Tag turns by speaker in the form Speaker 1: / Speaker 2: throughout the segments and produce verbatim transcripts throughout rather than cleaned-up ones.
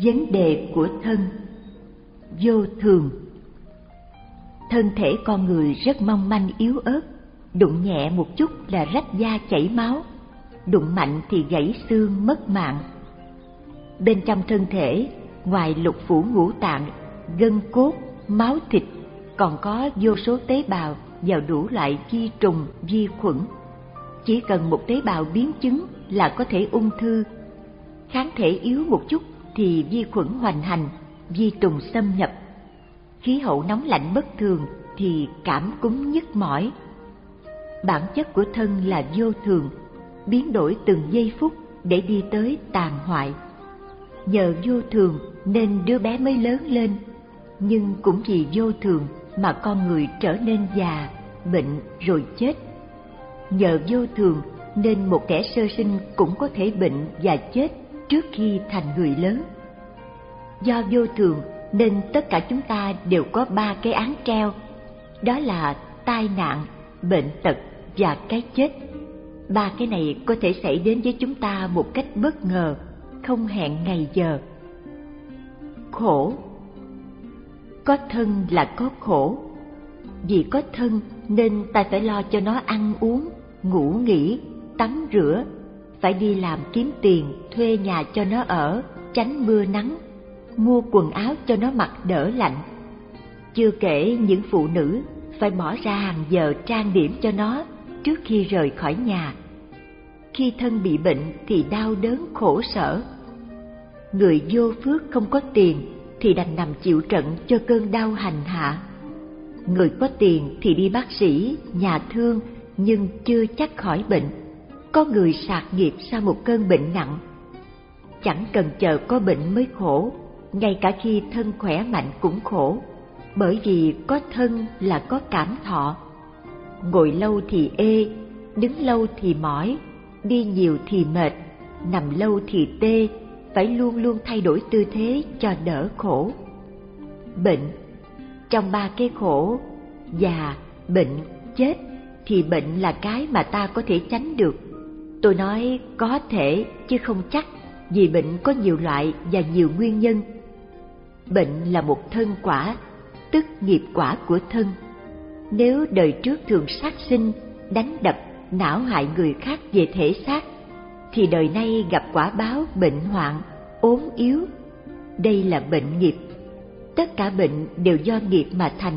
Speaker 1: Vấn đề của thân. Vô thường. Thân thể con người rất mong manh yếu ớt, đụng nhẹ một chút là rách da chảy máu, đụng mạnh thì gãy xương mất mạng. Bên trong thân thể, ngoài lục phủ ngũ tạng, gân cốt, máu thịt, còn có vô số tế bào và đủ loại vi trùng, vi khuẩn. Chỉ cần một tế bào biến chứng là có thể ung thư. Kháng thể yếu một chút thì vi khuẩn hoành hành, vi trùng xâm nhập. Khí hậu nóng lạnh bất thường thì cảm cúm nhức mỏi. Bản chất của thân là vô thường, biến đổi từng giây phút để đi tới tàn hoại. Nhờ vô thường nên đứa bé mới lớn lên, nhưng cũng vì vô thường mà con người trở nên già, bệnh rồi chết. Nhờ vô thường nên một kẻ sơ sinh cũng có thể bệnh và chết trước khi thành người lớn. Do vô thường nên tất cả chúng ta đều có ba cái án treo, đó là tai nạn, bệnh tật và cái chết. Ba cái này có thể xảy đến với chúng ta một cách bất ngờ, không hẹn ngày giờ. Khổ. Có thân là có khổ. Vì có thân nên ta phải lo cho nó ăn uống, ngủ nghỉ, tắm rửa, phải đi làm kiếm tiền, thuê nhà cho nó ở, tránh mưa nắng, mua quần áo cho nó mặc đỡ lạnh. Chưa kể những phụ nữ phải bỏ ra hàng giờ trang điểm cho nó trước khi rời khỏi nhà. Khi thân bị bệnh thì đau đớn khổ sở. Người vô phước không có tiền thì đành nằm chịu trận cho cơn đau hành hạ. Người có tiền thì đi bác sĩ, nhà thương nhưng chưa chắc khỏi bệnh. Có người sạt nghiệp sau một cơn bệnh nặng. Chẳng cần chờ có bệnh mới khổ, ngay cả khi thân khỏe mạnh cũng khổ, bởi vì có thân là có cảm thọ. Ngồi lâu thì ê, đứng lâu thì mỏi, đi nhiều thì mệt, nằm lâu thì tê, phải luôn luôn thay đổi tư thế cho đỡ khổ. Bệnh. Trong ba cái khổ, già, bệnh, chết, thì bệnh là cái mà ta có thể tránh được. Tôi nói có thể chứ không chắc, vì bệnh có nhiều loại và nhiều nguyên nhân. Bệnh là một thân quả, tức nghiệp quả của thân. Nếu đời trước thường sát sinh, đánh đập, não hại người khác về thể xác, thì đời nay gặp quả báo bệnh hoạn, ốm yếu. Đây là bệnh nghiệp. Tất cả bệnh đều do nghiệp mà thành.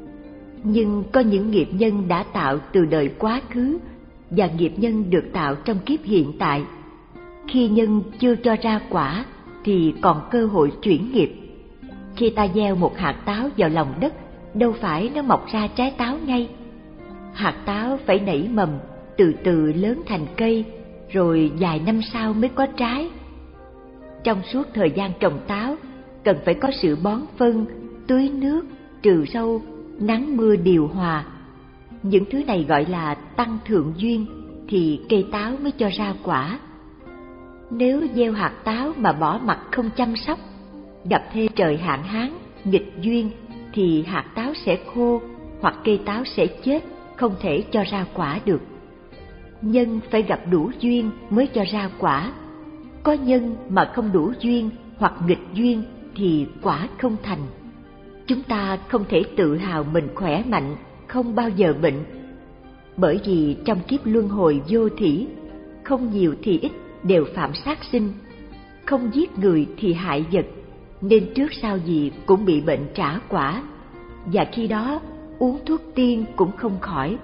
Speaker 1: Nhưng có những nghiệp nhân đã tạo từ đời quá khứ và nghiệp nhân được tạo trong kiếp hiện tại. Khi nhân chưa cho ra quả thì còn cơ hội chuyển nghiệp. Khi ta gieo một hạt táo vào lòng đất, đâu phải nó mọc ra trái táo ngay. Hạt táo phải nảy mầm, từ từ lớn thành cây, rồi vài năm sau mới có trái. Trong suốt thời gian trồng táo, cần phải có sự bón phân, tưới nước, trừ sâu, nắng mưa điều hòa. Những thứ này gọi là tăng thượng duyên, thì cây táo mới cho ra quả. Nếu gieo hạt táo mà bỏ mặc không chăm sóc, gặp thêm trời hạn hán, nghịch duyên, thì hạt táo sẽ khô hoặc cây táo sẽ chết, không thể cho ra quả được. Nhân phải gặp đủ duyên mới cho ra quả. Có nhân mà không đủ duyên hoặc nghịch duyên thì quả không thành. Chúng ta không thể tự hào mình khỏe mạnh, không bao giờ bệnh. Bởi vì trong kiếp luân hồi vô thỉ, không nhiều thì ít đều phạm sát sinh, không giết người thì hại vật, nên trước sau gì cũng bị bệnh trả quả, và khi đó uống thuốc tiên cũng không khỏi.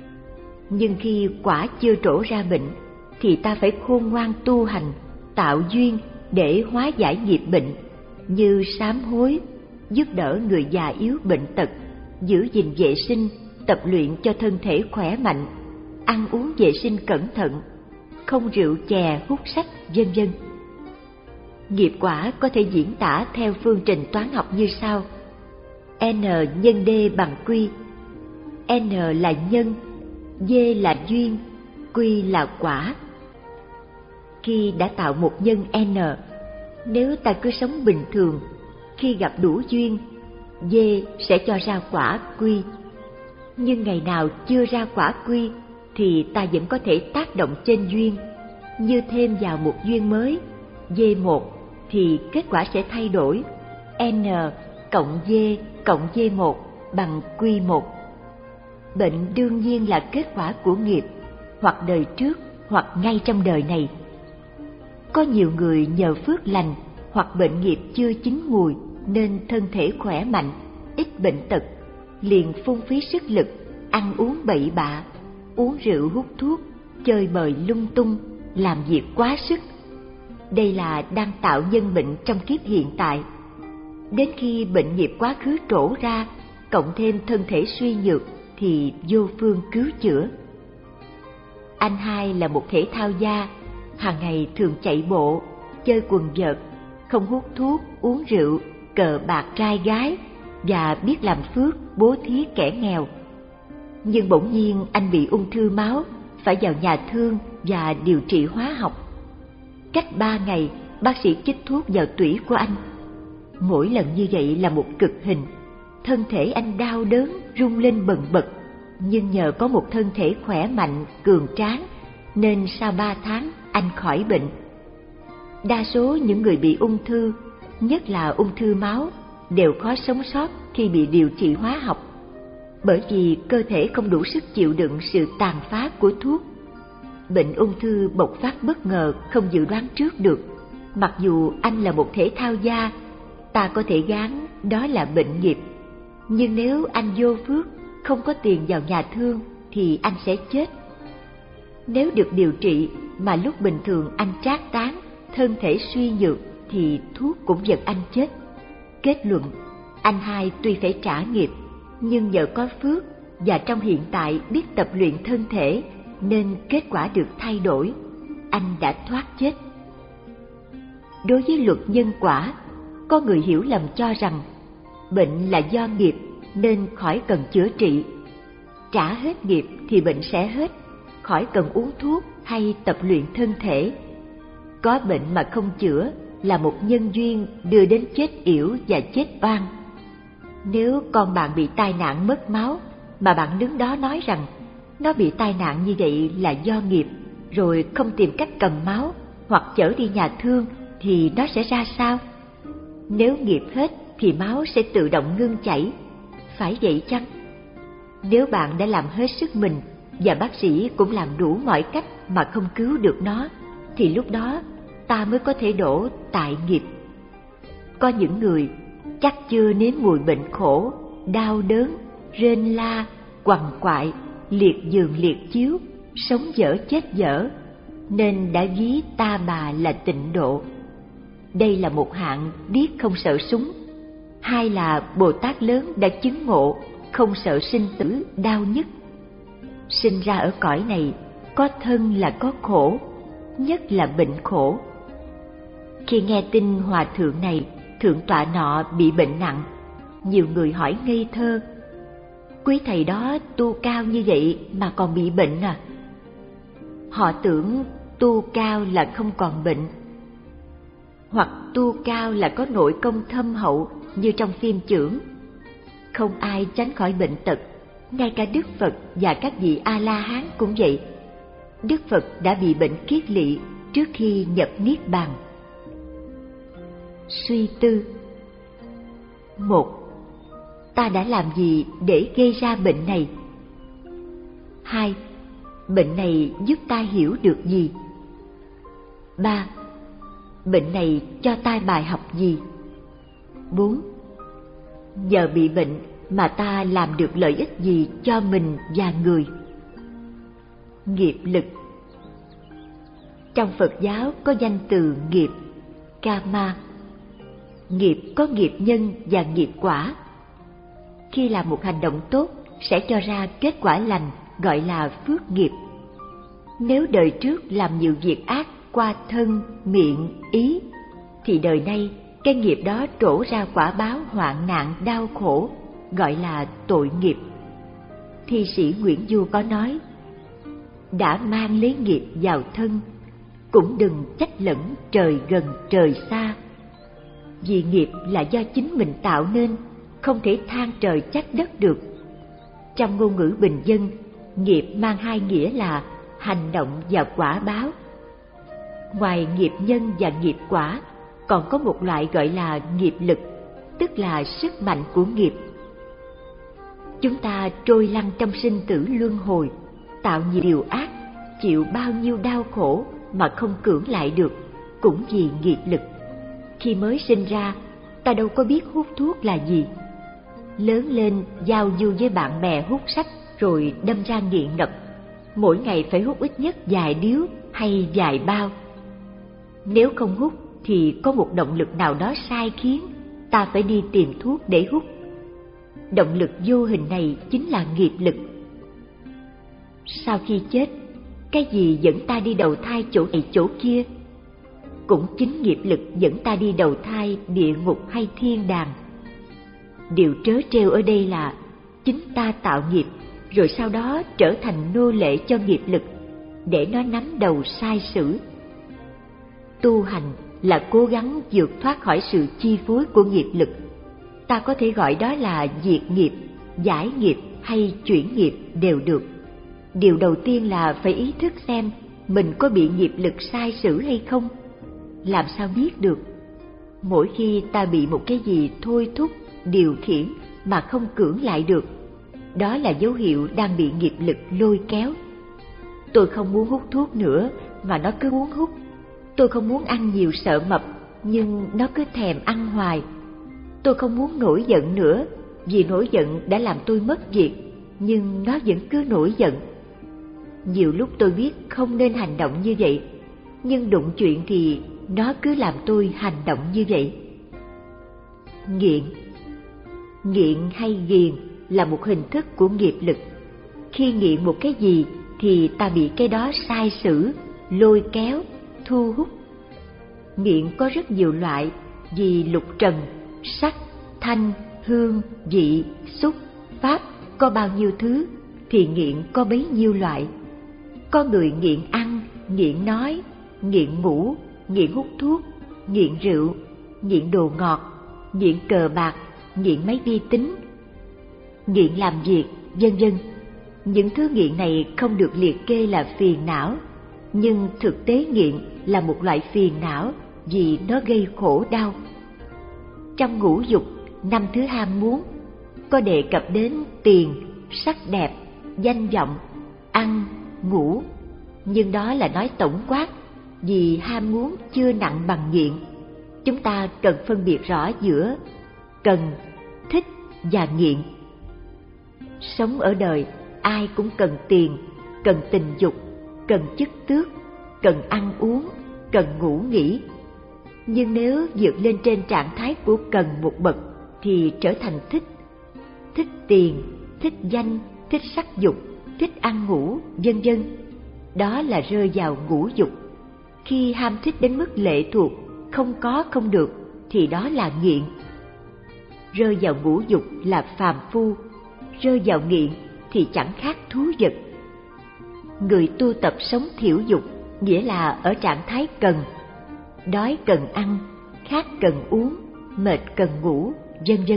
Speaker 1: Nhưng khi quả chưa trổ ra bệnh, thì ta phải khôn ngoan tu hành, tạo duyên để hóa giải nghiệp bệnh, như sám hối, giúp đỡ người già yếu bệnh tật, giữ gìn vệ sinh, tập luyện cho thân thể khỏe mạnh, ăn uống vệ sinh cẩn thận, không rượu chè hút sách, vân vân. Nghiệp quả có thể diễn tả theo phương trình toán học như sau: N nhân D bằng Q. N là nhân, D là duyên, Q là quả. Khi đã tạo một nhân N, nếu ta cứ sống bình thường, khi gặp đủ duyên, D sẽ cho ra quả Q. Nhưng ngày nào chưa ra quả Q thì ta vẫn có thể tác động trên duyên, như thêm vào một duyên mới, D một thì kết quả sẽ thay đổi. N cộng V cộng V một bằng Q một. Bệnh đương nhiên là kết quả của nghiệp, hoặc đời trước hoặc ngay trong đời này. Có nhiều người nhờ phước lành hoặc bệnh nghiệp chưa chín mùi nên thân thể khỏe mạnh, ít bệnh tật, liền phung phí sức lực, ăn uống bậy bạ, uống rượu hút thuốc, chơi bời lung tung, làm việc quá sức. Đây là đang tạo nhân bệnh trong kiếp hiện tại. Đến khi bệnh nghiệp quá khứ trổ ra, cộng thêm thân thể suy nhược thì vô phương cứu chữa. Anh hai là một thể thao gia, hàng ngày thường chạy bộ, chơi quần vợt, không hút thuốc, uống rượu, cờ bạc trai gái và biết làm phước bố thí kẻ nghèo. Nhưng bỗng nhiên anh bị ung thư máu, phải vào nhà thương và điều trị hóa học. Cách ba ngày, bác sĩ chích thuốc vào tủy của anh. Mỗi lần như vậy là một cực hình. Thân thể anh đau đớn, rung lên bần bật, nhưng nhờ có một thân thể khỏe mạnh, cường tráng, nên sau ba tháng anh khỏi bệnh. Đa số những người bị ung thư, nhất là ung thư máu, đều khó sống sót khi bị điều trị hóa học, bởi vì cơ thể không đủ sức chịu đựng sự tàn phá của thuốc. Bệnh ung thư bộc phát bất ngờ, không dự đoán trước được. Mặc dù anh là một thể thao gia, ta có thể gán đó là bệnh nghiệp. Nhưng nếu anh vô phước, không có tiền vào nhà thương, thì anh sẽ chết. Nếu được điều trị mà lúc bình thường anh trác tán, thân thể suy nhược, thì thuốc cũng giật anh chết. Kết luận, anh hai tuy phải trả nghiệp, nhưng nhờ có phước và trong hiện tại biết tập luyện thân thể, nên kết quả được thay đổi. Anh đã thoát chết. Đối với luật nhân quả, có người hiểu lầm cho rằng bệnh là do nghiệp nên khỏi cần chữa trị. Trả hết nghiệp thì bệnh sẽ hết, khỏi cần uống thuốc hay tập luyện thân thể. Có bệnh mà không chữa là một nhân duyên đưa đến chết yểu và chết oan. Nếu con bạn bị tai nạn mất máu mà bạn đứng đó nói rằng nó bị tai nạn như vậy là do nghiệp, rồi không tìm cách cầm máu hoặc chở đi nhà thương, thì nó sẽ ra sao? Nếu nghiệp hết thì máu sẽ tự động ngưng chảy, phải vậy chăng? Nếu bạn đã làm hết sức mình và bác sĩ cũng làm đủ mọi cách mà không cứu được nó, thì lúc đó ta mới có thể đổ tại nghiệp. Có những người chắc chưa nếm mùi bệnh khổ, đau đớn, rên la, quằn quại, liệt giường liệt chiếu, sống dở chết dở, nên đã ví ta bà là tịnh độ. Đây là một hạng biết không sợ súng. Hai là Bồ Tát lớn đã chứng ngộ, không sợ sinh tử đau nhức. Sinh ra ở cõi này, có thân là có khổ, nhất là bệnh khổ. Khi nghe tin hòa thượng này, thượng tọa nọ bị bệnh nặng, nhiều người hỏi ngây thơ: quý thầy đó tu cao như vậy mà còn bị bệnh à? Họ tưởng tu cao là không còn bệnh, hoặc tu cao là có nội công thâm hậu như trong phim chưởng. Không ai tránh khỏi bệnh tật, ngay cả Đức Phật và các vị A-la-hán cũng vậy. Đức Phật đã bị bệnh kiết lỵ trước khi nhập Niết Bàn. Suy tư: một. Ta đã làm gì để gây ra bệnh này? Hai. Bệnh này giúp ta hiểu được gì? Ba. Bệnh này cho ta bài học gì? Bốn. Nhờ bị bệnh mà ta làm được lợi ích gì cho mình và người? Nghiệp lực. Trong Phật giáo có danh từ nghiệp, karma. Nghiệp có nghiệp nhân và nghiệp quả. Khi làm một hành động tốt sẽ cho ra kết quả lành, gọi là phước nghiệp. Nếu đời trước làm nhiều việc ác qua thân, miệng, ý, thì đời nay cái nghiệp đó trổ ra quả báo hoạn nạn đau khổ, gọi là tội nghiệp. Thi sĩ Nguyễn Du có nói: đã mang lấy nghiệp vào thân, cũng đừng trách lẫn trời gần trời xa. Vì nghiệp là do chính mình tạo nên, không thể than trời trách đất được. Trong ngôn ngữ bình dân, nghiệp mang hai nghĩa là hành động và quả báo. Ngoài nghiệp nhân và nghiệp quả, còn có một loại gọi là nghiệp lực, tức là sức mạnh của nghiệp. Chúng ta trôi lăn trong sinh tử luân hồi, tạo nhiều điều ác, chịu bao nhiêu đau khổ mà không cưỡng lại được, cũng vì nghiệp lực. Khi mới sinh ra, ta đâu có biết hút thuốc là gì. Lớn lên giao du với bạn bè hút sách rồi đâm ra nghiện ngập, mỗi ngày phải hút ít nhất vài điếu hay vài bao. Nếu không hút thì có một động lực nào đó sai khiến ta phải đi tìm thuốc để hút. Động lực vô hình này chính là nghiệp lực. Sau khi chết, cái gì dẫn ta đi đầu thai chỗ này chỗ kia? Cũng chính nghiệp lực dẫn ta đi đầu thai địa ngục hay thiên đàng. Điều trớ trêu ở đây là chính ta tạo nghiệp, rồi sau đó trở thành nô lệ cho nghiệp lực, để nó nắm đầu sai sử. Tu hành là cố gắng vượt thoát khỏi sự chi phối của nghiệp lực. Ta có thể gọi đó là diệt nghiệp, giải nghiệp hay chuyển nghiệp đều được. Điều đầu tiên là phải ý thức xem mình có bị nghiệp lực sai sử hay không. Làm sao biết được? Mỗi khi ta bị một cái gì thôi thúc, điều khiển mà không cưỡng lại được, đó là dấu hiệu đang bị nghiệp lực lôi kéo. Tôi không muốn hút thuốc nữa mà nó cứ muốn hút. Tôi không muốn ăn nhiều sợ mập nhưng nó cứ thèm ăn hoài. Tôi không muốn nổi giận nữa vì nổi giận đã làm tôi mất việc, nhưng nó vẫn cứ nổi giận. Nhiều lúc tôi biết không nên hành động như vậy, nhưng đụng chuyện thì nó cứ làm tôi hành động như vậy. Nghiện Nghiện hay ghiền là một hình thức của nghiệp lực. Khi nghiện một cái gì thì ta bị cái đó sai sử, lôi kéo, thu hút. Nghiện có rất nhiều loại, vì lục trần, sắc, thanh, hương, vị, xúc, pháp có bao nhiêu thứ thì nghiện có bấy nhiêu loại. Có người nghiện ăn, nghiện nói, nghiện ngủ, nghiện hút thuốc, nghiện rượu, nghiện đồ ngọt, nghiện cờ bạc, nghiện máy vi tính, nghiện làm việc, vân vân. Những thứ nghiện này không được liệt kê là phiền não, nhưng thực tế nghiện là một loại phiền não vì nó gây khổ đau. Trong ngũ dục, năm thứ ham muốn có đề cập đến tiền, sắc đẹp, danh vọng, ăn, ngủ, nhưng đó là nói tổng quát, vì ham muốn chưa nặng bằng nghiện. Chúng ta cần phân biệt rõ giữa cần, thích và nghiện. Sống ở đời, ai cũng cần tiền, cần tình dục, cần chức tước, cần ăn uống, cần ngủ nghỉ. Nhưng nếu vượt lên trên trạng thái của cần một bậc thì trở thành thích. Thích tiền, thích danh, thích sắc dục, thích ăn ngủ, vân vân. Đó là rơi vào ngũ dục. Khi ham thích đến mức lệ thuộc, không có không được, thì đó là nghiện. Rơi vào ngũ dục là phàm phu, rơi vào nghiện thì chẳng khác thú vật. Người tu tập sống thiểu dục nghĩa là ở trạng thái cần. Đói cần ăn, khát cần uống, mệt cần ngủ, vân vân.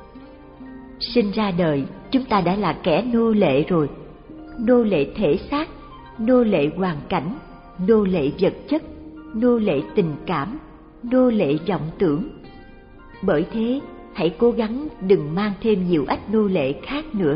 Speaker 1: Sinh ra đời, chúng ta đã là kẻ nô lệ rồi. Nô lệ thể xác, nô lệ hoàn cảnh, nô lệ vật chất, nô lệ tình cảm, nô lệ vọng tưởng. Bởi thế, hãy cố gắng đừng mang thêm nhiều ách nô lệ khác nữa.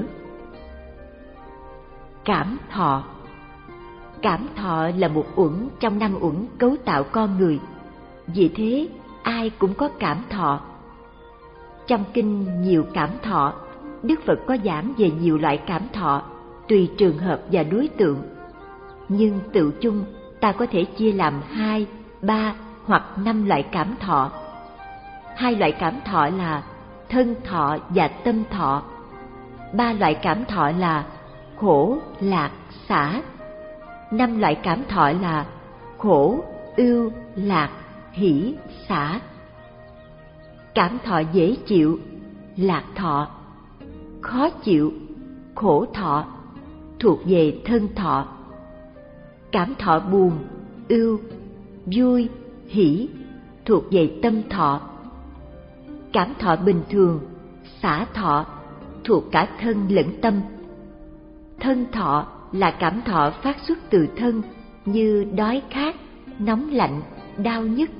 Speaker 1: Cảm thọ Cảm thọ là một uẩn trong năm uẩn cấu tạo con người. Vì thế, ai cũng có cảm thọ. Trong kinh Nhiều Cảm Thọ, Đức Phật có giảng về nhiều loại cảm thọ, tùy trường hợp và đối tượng. Nhưng tự chung, ta có thể chia làm hai, ba hoặc năm loại cảm thọ. Hai loại cảm thọ là thân thọ và tâm thọ. Ba loại cảm thọ là khổ, lạc, xả. Năm loại cảm thọ là khổ, ưu, lạc, hỷ, xả. Cảm thọ dễ chịu, lạc thọ. Khó chịu, khổ thọ, thuộc về thân thọ. Cảm thọ buồn, ưu, vui, hỷ, thuộc về tâm thọ. Cảm thọ bình thường, xả thọ, thuộc cả thân lẫn tâm. Thân thọ là cảm thọ phát xuất từ thân như đói khát, nóng lạnh, đau nhức,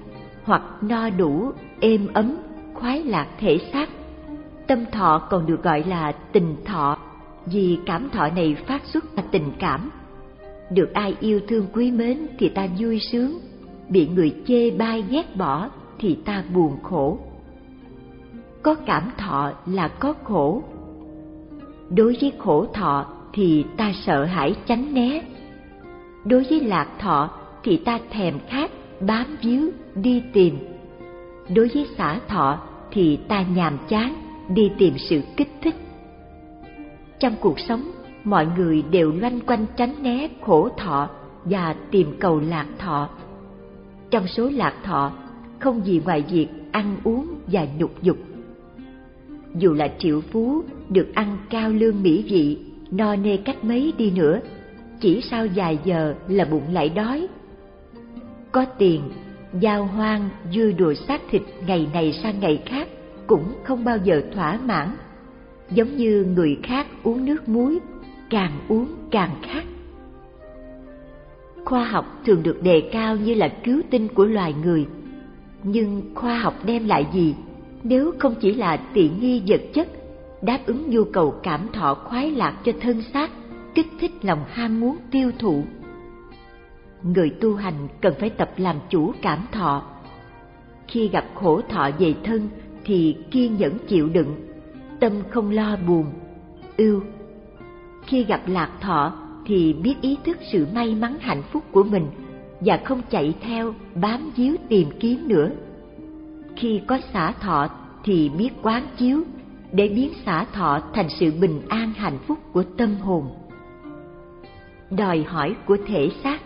Speaker 1: hoặc no đủ, êm ấm, khoái lạc thể xác. Tâm thọ còn được gọi là tình thọ, vì cảm thọ này phát xuất là tình cảm. Được ai yêu thương quý mến thì ta vui sướng, bị người chê bai ghét bỏ thì ta buồn khổ. Có cảm thọ là có khổ. Đối với khổ thọ thì ta sợ hãi tránh né. Đối với lạc thọ thì ta thèm khát, bám víu, đi tìm. Đối với xả thọ thì ta nhàm chán, đi tìm sự kích thích. Trong cuộc sống, mọi người đều loanh quanh tránh né khổ thọ và tìm cầu lạc thọ. Trong số lạc thọ, không gì ngoài việc ăn uống và nhục dục. Dù là triệu phú, được ăn cao lương mỹ vị, no nê cách mấy đi nữa, chỉ sau vài giờ là bụng lại đói. Có tiền, giao hoang, vui đùa xác thịt ngày này sang ngày khác cũng không bao giờ thỏa mãn. Giống như người khác uống nước muối, càng uống càng khát. Khoa học thường được đề cao như là cứu tinh của loài người. Nhưng khoa học đem lại gì nếu không chỉ là tiện nghi vật chất, đáp ứng nhu cầu cảm thọ khoái lạc cho thân xác, kích thích lòng ham muốn tiêu thụ? Người tu hành cần phải tập làm chủ cảm thọ. Khi gặp khổ thọ về thân thì kiên nhẫn chịu đựng, tâm không lo buồn, ưu. Khi gặp lạc thọ thì biết ý thức sự may mắn hạnh phúc của mình và không chạy theo, bám víu tìm kiếm nữa. Khi có xả thọ thì biết quán chiếu để biến xả thọ thành sự bình an hạnh phúc của tâm hồn. Đòi hỏi của thể xác.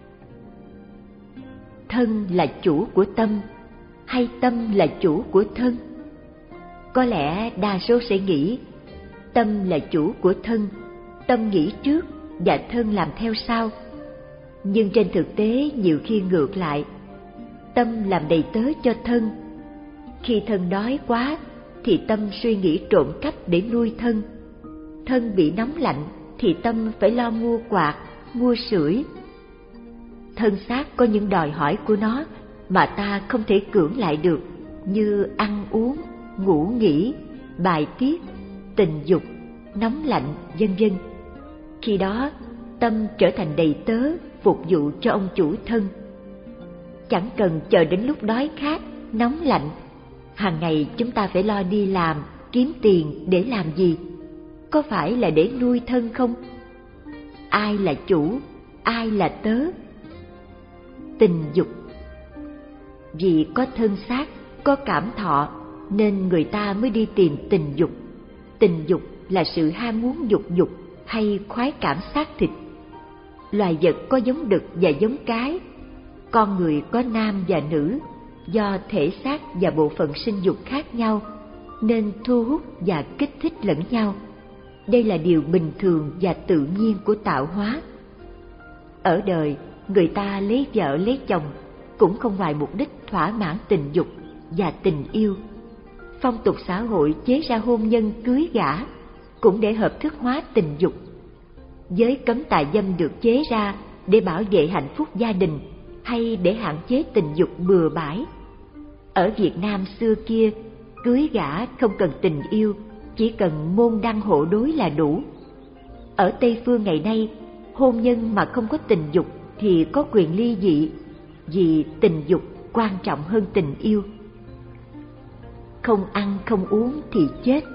Speaker 1: Thân là chủ của tâm hay tâm là chủ của thân? Có lẽ đa số sẽ nghĩ tâm là chủ của thân, tâm nghĩ trước và thân làm theo sau. Nhưng trên thực tế nhiều khi ngược lại, tâm làm đầy tớ cho thân. Khi thân đói quá thì tâm suy nghĩ trộm cắp để nuôi thân. Thân bị nóng lạnh thì tâm phải lo mua quạt, mua sưởi. Thân xác có những đòi hỏi của nó mà ta không thể cưỡng lại được, như ăn uống, ngủ nghỉ, bài tiết, tình dục, nóng lạnh, vân vân. Khi đó, tâm trở thành đầy tớ phục vụ cho ông chủ thân. Chẳng cần chờ đến lúc đói khát, nóng lạnh. Hàng ngày chúng ta phải lo đi làm, kiếm tiền để làm gì? Có phải là để nuôi thân không? Ai là chủ, ai là tớ? Tình dục. Vì có thân xác, có cảm thọ nên người ta mới đi tìm tình dục. Tình dục là sự ham muốn dục dục hay khoái cảm xác thịt. Loài vật có giống đực và giống cái, con người có nam và nữ, do thể xác và bộ phận sinh dục khác nhau nên thu hút và kích thích lẫn nhau. Đây là điều bình thường và tự nhiên của tạo hóa. Ở đời, người ta lấy vợ lấy chồng cũng không ngoài mục đích thỏa mãn tình dục và tình yêu. Phong tục xã hội chế ra hôn nhân cưới gả cũng để hợp thức hóa tình dục. Giới cấm tà dâm được chế ra để bảo vệ hạnh phúc gia đình hay để hạn chế tình dục bừa bãi. Ở Việt Nam xưa kia, cưới gả không cần tình yêu, chỉ cần môn đăng hộ đối là đủ. Ở Tây Phương ngày nay, hôn nhân mà không có tình dục thì có quyền ly dị, vì tình dục quan trọng hơn tình yêu. Không ăn không uống thì chết.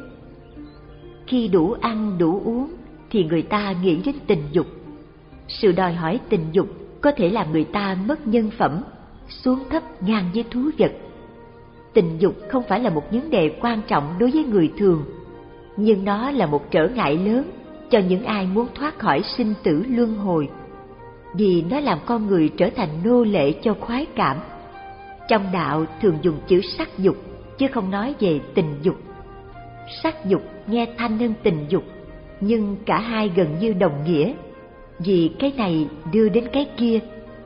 Speaker 1: Khi đủ ăn đủ uống thì người ta nghĩ đến tình dục. Sự đòi hỏi tình dục có thể làm người ta mất nhân phẩm, xuống thấp ngang với thú vật. Tình dục không phải là một vấn đề quan trọng đối với người thường, nhưng nó là một trở ngại lớn cho những ai muốn thoát khỏi sinh tử luân hồi, vì nó làm con người trở thành nô lệ cho khoái cảm. Trong đạo thường dùng chữ sắc dục, chứ không nói về tình dục. Sắc dục nghe thanh hơn tình dục, nhưng cả hai gần như đồng nghĩa, vì cái này đưa đến cái kia.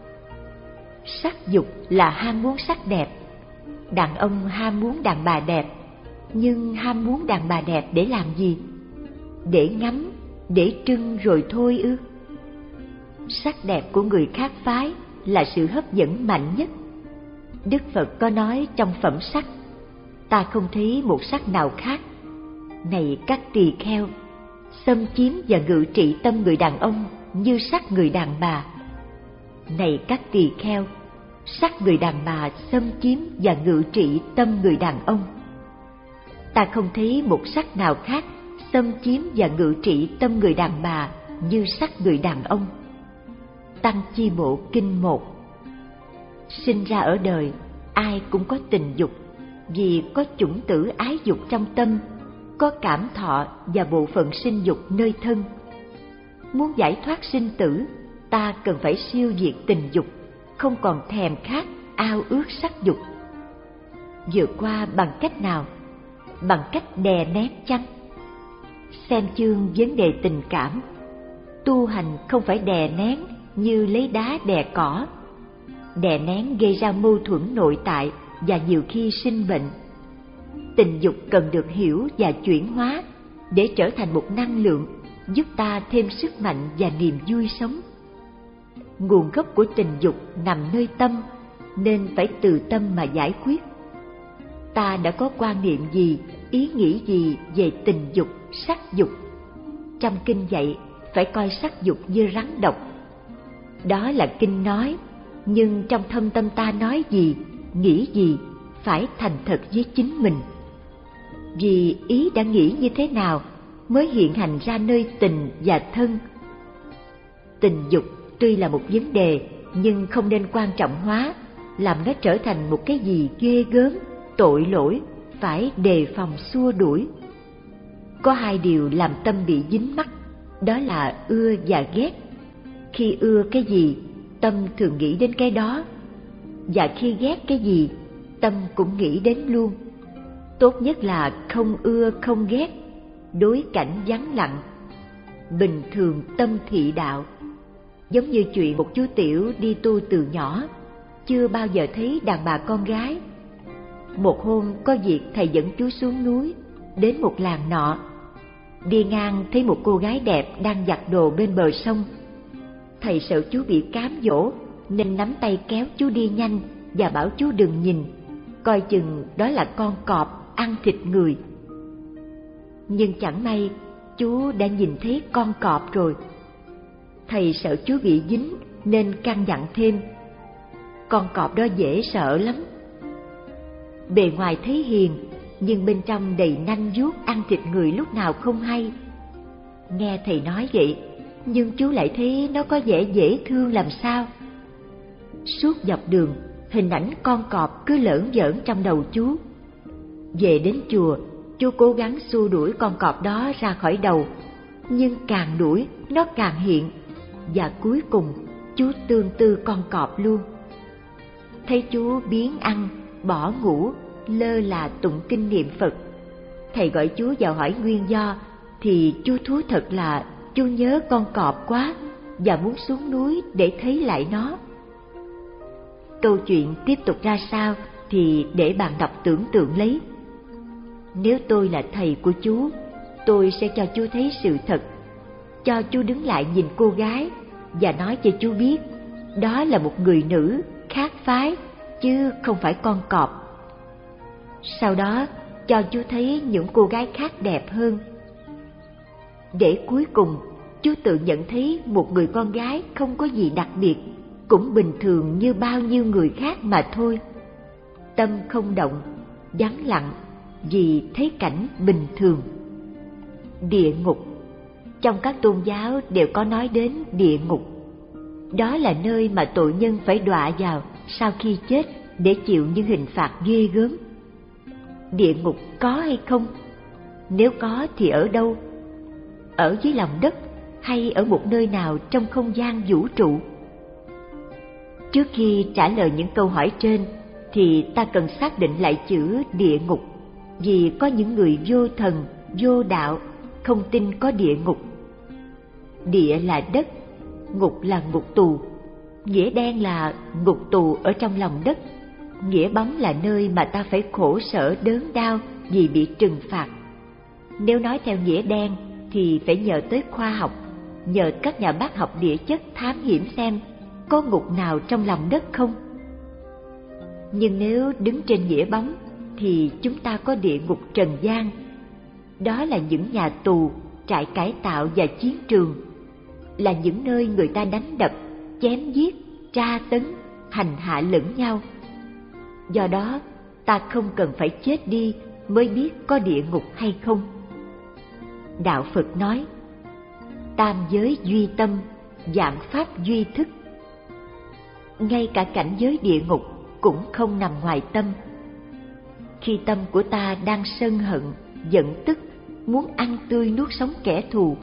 Speaker 1: Sắc dục là ham muốn sắc đẹp. Đàn ông ham muốn đàn bà đẹp, nhưng ham muốn đàn bà đẹp để làm gì? Để ngắm, để trưng rồi thôi ư? Sắc đẹp của người khác phái là sự hấp dẫn mạnh nhất. Đức Phật có nói trong phẩm sắc, ta không thấy một sắc nào khác. Này các tỳ kheo, xâm chiếm và ngự trị tâm người đàn ông như sắc người đàn bà. Này các tỳ kheo, sắc người đàn bà xâm chiếm và ngự trị tâm người đàn ông. Ta không thấy một sắc nào khác xâm chiếm và ngự trị tâm người đàn bà như sắc người đàn ông. Tăng Chi Bộ Kinh một. Sinh ra ở đời, ai cũng có tình dục, vì có chủng tử ái dục trong tâm, có cảm thọ và bộ phận sinh dục nơi thân. Muốn giải thoát sinh tử, ta cần phải siêu diệt tình dục, không còn thèm khát, ao ước sắc dục. Vượt qua bằng cách nào? Bằng cách đè nén chăng? Xem chương vấn đề tình cảm. Tu hành không phải đè nén như lấy đá đè cỏ. Đè nén gây ra mâu thuẫn nội tại và nhiều khi sinh bệnh. Tình dục cần được hiểu và chuyển hóa để trở thành một năng lượng giúp ta thêm sức mạnh và niềm vui sống. Nguồn gốc của tình dục nằm nơi tâm, nên phải từ tâm mà giải quyết. Ta đã có quan niệm gì, ý nghĩ gì về tình dục, sắc dục? Trong kinh dạy phải coi sắc dục như rắn độc. Đó là kinh nói, nhưng trong thâm tâm ta nói gì, nghĩ gì phải thành thật với chính mình. Vì ý đã nghĩ như thế nào mới hiện hành ra nơi tình và thân. Tình dục tuy là một vấn đề, nhưng không nên quan trọng hóa, làm nó trở thành một cái gì ghê gớm, tội lỗi, phải đề phòng xua đuổi. Có hai điều làm tâm bị dính mắc, đó là ưa và ghét. Khi ưa cái gì, tâm thường nghĩ đến cái đó, và khi ghét cái gì, tâm cũng nghĩ đến luôn. Tốt nhất là không ưa không ghét, đối cảnh vắng lặng, bình thường tâm thị đạo. Giống như chuyện một chú Tiểu đi tu từ nhỏ, chưa bao giờ thấy đàn bà con gái. Một hôm có việc thầy dẫn chú xuống núi, đến một làng nọ. Đi ngang thấy một cô gái đẹp đang giặt đồ bên bờ sông. Thầy sợ chú bị cám dỗ, nên nắm tay kéo chú đi nhanh và bảo chú đừng nhìn, coi chừng đó là con cọp ăn thịt người. Nhưng chẳng may, chú đã nhìn thấy con cọp rồi. Thầy sợ chú bị dính nên căn dặn thêm, con cọp đó dễ sợ lắm. Bề ngoài thấy hiền, nhưng bên trong đầy nanh vuốt ăn thịt người lúc nào không hay. Nghe thầy nói vậy, nhưng chú lại thấy nó có vẻ dễ thương làm sao. Suốt dọc đường, hình ảnh con cọp cứ lởn vởn trong đầu chú. Về đến chùa, chú cố gắng xua đuổi con cọp đó ra khỏi đầu, nhưng càng đuổi nó càng hiện, và cuối cùng chú tương tư con cọp luôn. Thấy chú biếng ăn, bỏ ngủ, lơ là tụng kinh niệm Phật. Thầy gọi chú vào hỏi nguyên do, thì chú thú thật là chú nhớ con cọp quá và muốn xuống núi để thấy lại nó. Câu chuyện tiếp tục ra sao thì để bạn đọc tưởng tượng lấy. Nếu tôi là thầy của chú, tôi sẽ cho chú thấy sự thật, cho chú đứng lại nhìn cô gái và nói cho chú biết đó là một người nữ khác phái, chứ không phải con cọp. Sau đó cho chú thấy những cô gái khác đẹp hơn, để cuối cùng chú tự nhận thấy một người con gái không có gì đặc biệt, cũng bình thường như bao nhiêu người khác mà thôi. Tâm không động, vắng lặng, vì thấy cảnh bình thường. Địa ngục, trong các tôn giáo đều có nói đến địa ngục. Đó là nơi mà tội nhân phải đọa vào sau khi chết để chịu những hình phạt ghê gớm. Địa ngục có hay không? Nếu có thì ở đâu? Ở dưới lòng đất hay ở một nơi nào trong không gian vũ trụ? Trước khi trả lời những câu hỏi trên thì ta cần xác định lại chữ địa ngục, vì có những người vô thần, vô đạo không tin có địa ngục. Địa là đất, ngục là ngục tù. Nghĩa đen là ngục tù ở trong lòng đất, nghĩa bóng là nơi mà ta phải khổ sở đớn đau vì bị trừng phạt. Nếu nói theo nghĩa đen thì phải nhờ tới khoa học, nhờ các nhà bác học địa chất thám hiểm xem có ngục nào trong lòng đất không. Nhưng nếu đứng trên nghĩa bóng thì chúng ta có địa ngục trần gian. Đó là những nhà tù, trại cải tạo và chiến trường, là những nơi người ta đánh đập, chém giết, tra tấn, hành hạ lẫn nhau. Do đó, ta không cần phải chết đi mới biết có địa ngục hay không. Đạo Phật nói, tam giới duy tâm, vạn pháp duy thức. Ngay cả cảnh giới địa ngục cũng không nằm ngoài tâm. Khi tâm của ta đang sân hận, giận tức, muốn ăn tươi nuốt sống kẻ thù,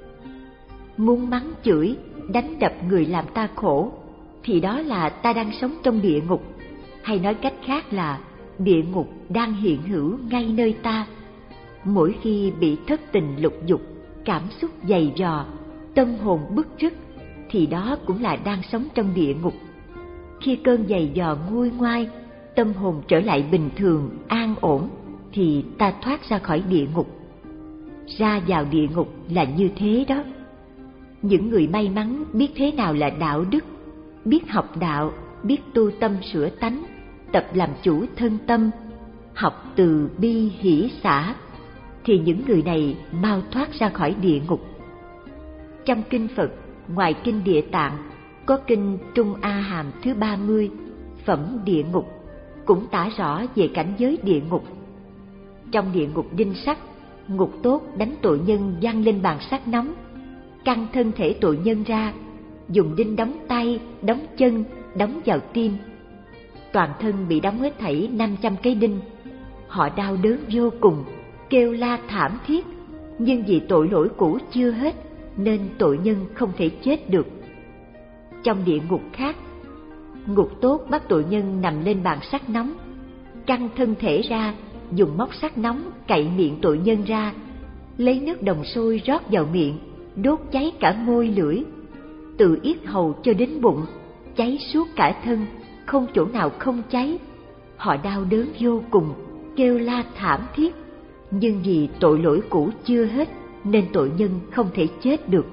Speaker 1: muốn mắng chửi, đánh đập người làm ta khổ, thì đó là ta đang sống trong địa ngục, hay nói cách khác là địa ngục đang hiện hữu ngay nơi ta. Mỗi khi bị thất tình lục dục, cảm xúc dày dò, tâm hồn bứt rứt, thì đó cũng là đang sống trong địa ngục. Khi cơn dày dò nguôi ngoai, tâm hồn trở lại bình thường, an ổn, thì ta thoát ra khỏi địa ngục. Ra vào địa ngục là như thế đó. Những người may mắn biết thế nào là đạo đức, biết học đạo, biết tu tâm sửa tánh, tập làm chủ thân tâm, học từ bi hỷ xả, thì những người này mau thoát ra khỏi địa ngục. Trong kinh Phật, ngoài kinh Địa Tạng, có kinh Trung A Hàm thứ ba mươi, phẩm địa ngục, cũng tả rõ về cảnh giới địa ngục. Trong địa ngục đinh sắt, ngục tốt đánh tội nhân giăng lên bàn sắt nóng, căng thân thể tội nhân ra, dùng đinh đóng tay, đóng chân, đóng vào tim. Toàn thân bị đóng hết thảy năm trăm cái đinh. Họ đau đớn vô cùng, kêu la thảm thiết, nhưng vì tội lỗi cũ chưa hết nên tội nhân không thể chết được. Trong địa ngục khác, ngục tốt bắt tội nhân nằm lên bàn sắt nóng, căng thân thể ra, dùng móc sắt nóng cạy miệng tội nhân ra, lấy nước đồng sôi rót vào miệng, đốt cháy cả môi lưỡi, từ yết hầu cho đến bụng, cháy suốt cả thân, không chỗ nào không cháy. Họ đau đớn vô cùng, kêu la thảm thiết, nhưng vì tội lỗi cũ chưa hết nên tội nhân không thể chết được.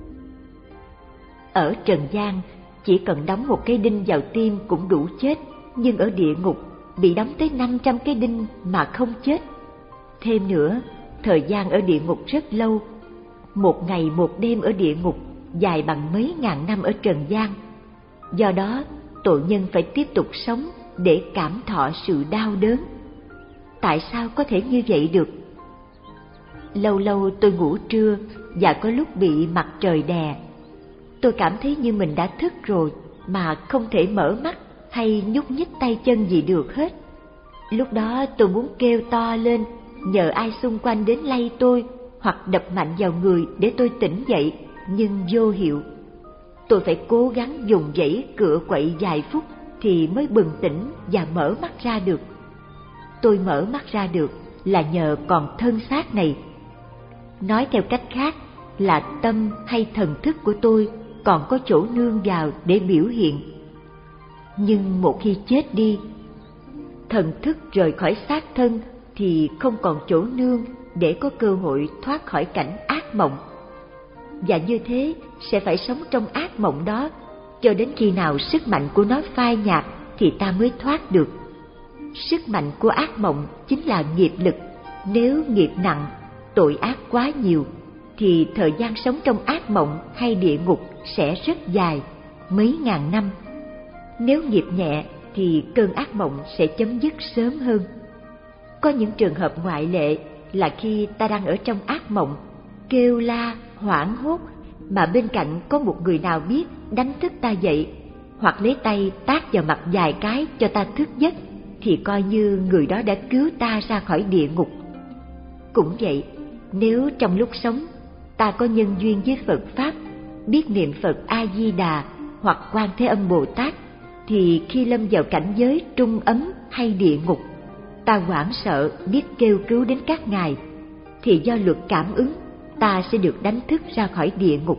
Speaker 1: Ở trần gian, chỉ cần đóng một cái đinh vào tim cũng đủ chết, nhưng ở địa ngục bị đóng tới năm trăm cái đinh mà không chết. Thêm nữa, thời gian ở địa ngục rất lâu. Một ngày một đêm ở địa ngục dài bằng mấy ngàn năm ở trần gian. Do đó, tội nhân phải tiếp tục sống để cảm thọ sự đau đớn. Tại sao có thể như vậy được? Lâu lâu tôi ngủ trưa và có lúc bị mặt trời đè. Tôi cảm thấy như mình đã thức rồi mà không thể mở mắt hay nhúc nhích tay chân gì được hết. Lúc đó tôi muốn kêu to lên, nhờ ai xung quanh đến lay tôi hoặc đập mạnh vào người để tôi tỉnh dậy, nhưng vô hiệu. Tôi phải cố gắng dùng dãy cựa quậy vài phút thì mới bừng tỉnh và mở mắt ra được. Tôi mở mắt ra được là nhờ còn thân xác này. Nói theo cách khác là tâm hay thần thức của tôi còn có chỗ nương vào để biểu hiện. Nhưng một khi chết đi, thần thức rời khỏi xác thân thì không còn chỗ nương để có cơ hội thoát khỏi cảnh ác mộng. Và như thế sẽ phải sống trong ác mộng đó cho đến khi nào sức mạnh của nó phai nhạt thì ta mới thoát được. Sức mạnh của ác mộng chính là nghiệp lực. Nếu nghiệp nặng, tội ác quá nhiều, thì thời gian sống trong ác mộng hay địa ngục sẽ rất dài, mấy ngàn năm. Nếu nghiệp nhẹ thì cơn ác mộng sẽ chấm dứt sớm hơn. Có những trường hợp ngoại lệ là khi ta đang ở trong ác mộng, kêu la, hoảng hốt, mà bên cạnh có một người nào biết đánh thức ta dậy, hoặc lấy tay tát vào mặt vài cái cho ta thức giấc, thì coi như người đó đã cứu ta ra khỏi địa ngục. Cũng vậy, nếu trong lúc sống ta có nhân duyên với Phật Pháp, biết niệm Phật A-di-đà hoặc Quan Thế Âm Bồ Tát, thì khi lâm vào cảnh giới trung ấm hay địa ngục, ta hoảng sợ biết kêu cứu đến các ngài, thì do luật cảm ứng ta sẽ được đánh thức ra khỏi địa ngục.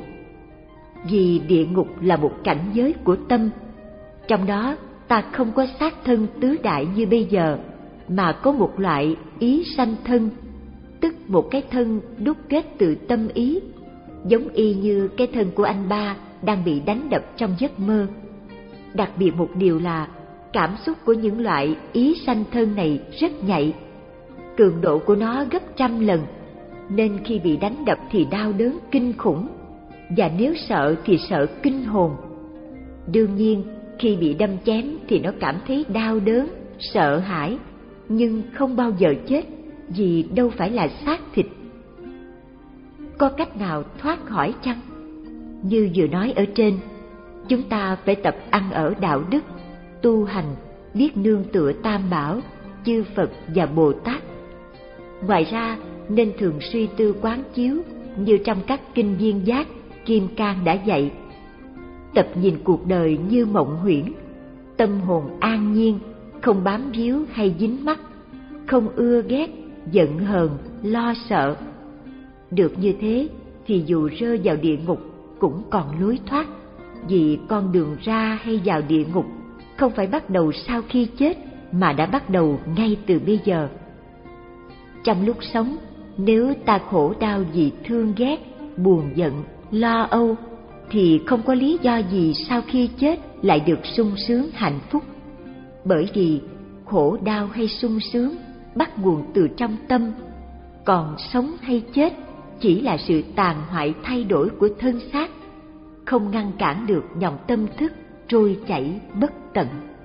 Speaker 1: Vì địa ngục là một cảnh giới của tâm, trong đó ta không có xác thân tứ đại như bây giờ, mà có một loại ý sanh thân, tức một cái thân đúc kết từ tâm ý, giống y như cái thân của anh ba đang bị đánh đập trong giấc mơ. Đặc biệt một điều là cảm xúc của những loại ý sanh thân này rất nhạy, cường độ của nó gấp trăm lần, nên khi bị đánh đập thì đau đớn kinh khủng, và nếu sợ thì sợ kinh hồn. Đương nhiên, khi bị đâm chém thì nó cảm thấy đau đớn, sợ hãi, nhưng không bao giờ chết, vì đâu phải là xác thịt. Có cách nào thoát khỏi chăng? Như vừa nói ở trên, chúng ta phải tập ăn ở đạo đức, tu hành, biết nương tựa Tam Bảo, chư Phật và Bồ Tát. Ngoài ra, nên thường suy tư quán chiếu như trong các kinh Viên Giác, Kim Cang đã dạy. Tập nhìn cuộc đời như mộng huyễn, tâm hồn an nhiên, không bám víu hay dính mắc, không ưa ghét, giận hờn, lo sợ. Được như thế thì dù rơi vào địa ngục cũng còn lối thoát, vì con đường ra hay vào địa ngục không phải bắt đầu sau khi chết mà đã bắt đầu ngay từ bây giờ. Trong lúc sống, nếu ta khổ đau vì thương ghét, buồn giận, lo âu, thì không có lý do gì sau khi chết lại được sung sướng hạnh phúc. Bởi vì khổ đau hay sung sướng bắt nguồn từ trong tâm, còn sống hay chết chỉ là sự tàn hoại thay đổi của thân xác, không ngăn cản được dòng tâm thức trôi chảy bất tận.